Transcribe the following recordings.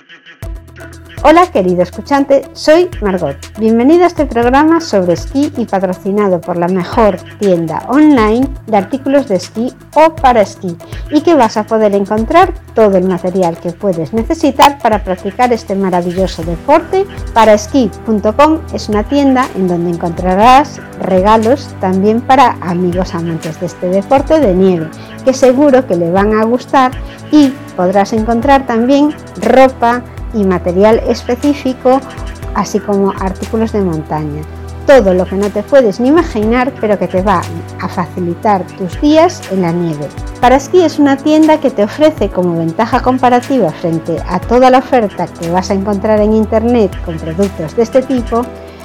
Hola querido escuchante, soy Margot. Bienvenido a este programa sobre esquí y patrocinado por la mejor tienda online de artículos de esquí o para esquí, y que vas a poder encontrar todo el material que puedes necesitar para practicar este maravilloso deporte. Paraesquí.com es una tienda en donde encontrarás regalos también para amigos amantes de este deporte de nieve, que seguro que le van a gustar, y podrás encontrar también ropa y material específico, así como artículos de montaña. Todo lo que no te puedes ni imaginar, pero que te va a facilitar tus días en la nieve. Paraesquí es una tienda que te ofrece como ventaja comparativa frente a toda la oferta que vas a encontrar en internet con productos de este tipo,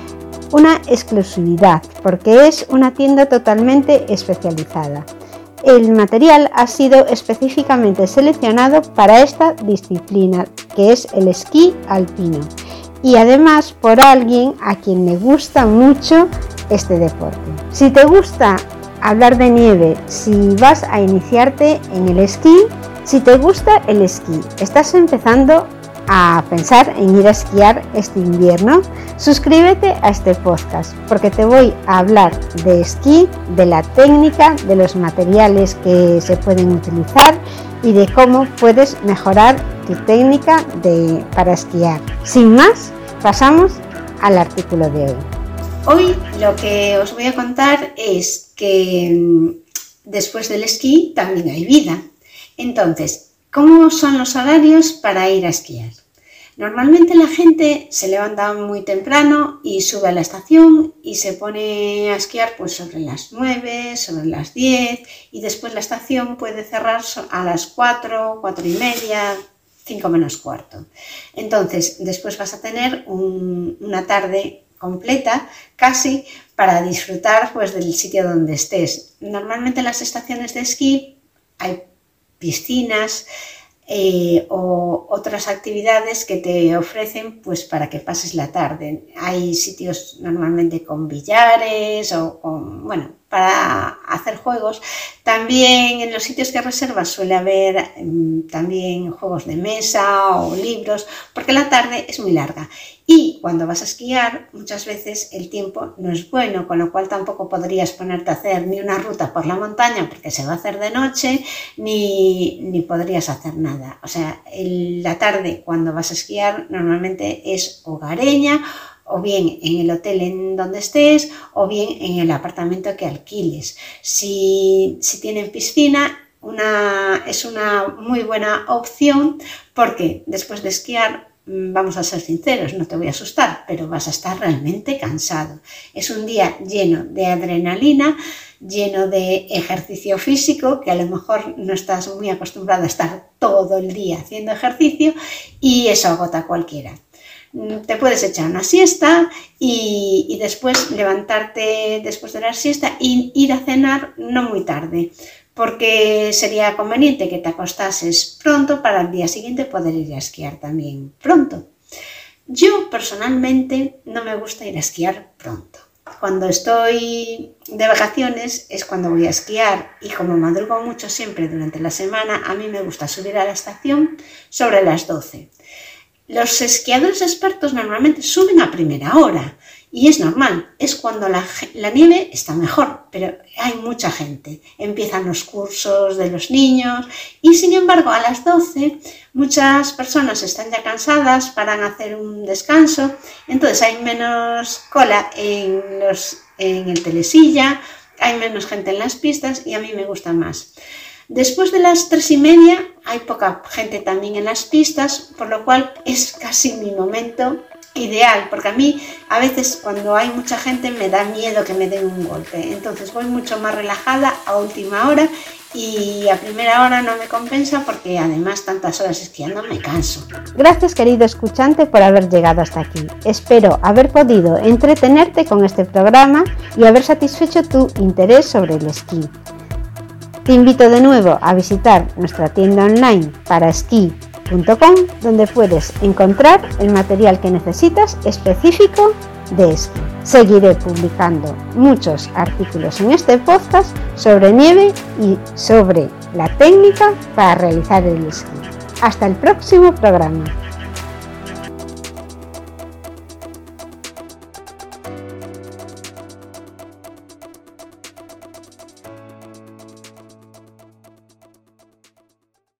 una exclusividad, porque es una tienda totalmente especializada. El material ha sido específicamente seleccionado para esta disciplina, que es el esquí alpino, y además por alguien a quien le gusta mucho este deporte. Si te gusta hablar de nieve, si vas a iniciarte en el esquí, si te gusta el esquí, estás empezando a pensar en ir a esquiar este invierno, suscríbete a este podcast, porque te voy a hablar de esquí, de la técnica, de los materiales que se pueden utilizar y de cómo puedes mejorar tu técnica para esquiar. Sin más, pasamos al artículo de hoy. Hoy lo que os voy a contar es que después del esquí también hay vida. Entonces, ¿cómo son los horarios para ir a esquiar? Normalmente la gente se levanta muy temprano y sube a la estación y se pone a esquiar pues sobre las 9, sobre las 10, y después la estación puede cerrar a las 4, 4 y media, 5 menos cuarto. Entonces después vas a tener una tarde completa casi para disfrutar pues del sitio donde estés. Normalmente en las estaciones de esquí hay piscinas o otras actividades que te ofrecen pues para que pases la tarde. Hay sitios normalmente con billares o para hacer juegos. También en los sitios que reservas suele haber también juegos de mesa o libros, porque la tarde es muy larga. Y cuando vas a esquiar, muchas veces el tiempo no es bueno, con lo cual tampoco podrías ponerte a hacer ni una ruta por la montaña porque se va a hacer de noche, ni podrías hacer nada. O sea, la tarde cuando vas a esquiar normalmente es hogareña, o bien en el hotel en donde estés, o bien en el apartamento que alquiles. Si tienen piscina, es una muy buena opción, porque después de esquiar, vamos a ser sinceros, no te voy a asustar, pero vas a estar realmente cansado. Es un día lleno de adrenalina, lleno de ejercicio físico, que a lo mejor no estás muy acostumbrado a estar todo el día haciendo ejercicio, y eso agota a cualquiera. Te puedes echar una siesta y después levantarte después de la siesta y ir a cenar no muy tarde, porque sería conveniente que te acostases pronto para el día siguiente poder ir a esquiar también pronto. Yo personalmente no me gusta ir a esquiar pronto. Cuando estoy de vacaciones es cuando voy a esquiar, y como madrugo mucho siempre durante la semana, a mí me gusta subir a la estación sobre las 12. Los esquiadores expertos normalmente suben a primera hora, y es normal, es cuando la nieve está mejor, pero hay mucha gente. Empiezan los cursos de los niños y, sin embargo, a las 12 muchas personas están ya cansadas, paran a hacer un descanso, entonces hay menos cola en el telesilla, hay menos gente en las pistas, y a mí me gusta más. Después de las 3:30 hay poca gente también en las pistas, por lo cual es casi mi momento ideal, porque a mí a veces cuando hay mucha gente me da miedo que me den un golpe, entonces voy mucho más relajada a última hora, y a primera hora no me compensa porque además tantas horas esquiando me canso. Gracias querido escuchante por haber llegado hasta aquí. Espero haber podido entretenerte con este programa y haber satisfecho tu interés sobre el esquí. Te invito de nuevo a visitar nuestra tienda online paraesquí.com, donde puedes encontrar el material que necesitas específico de esquí. Seguiré publicando muchos artículos en este podcast sobre nieve y sobre la técnica para realizar el esquí. Hasta el próximo programa.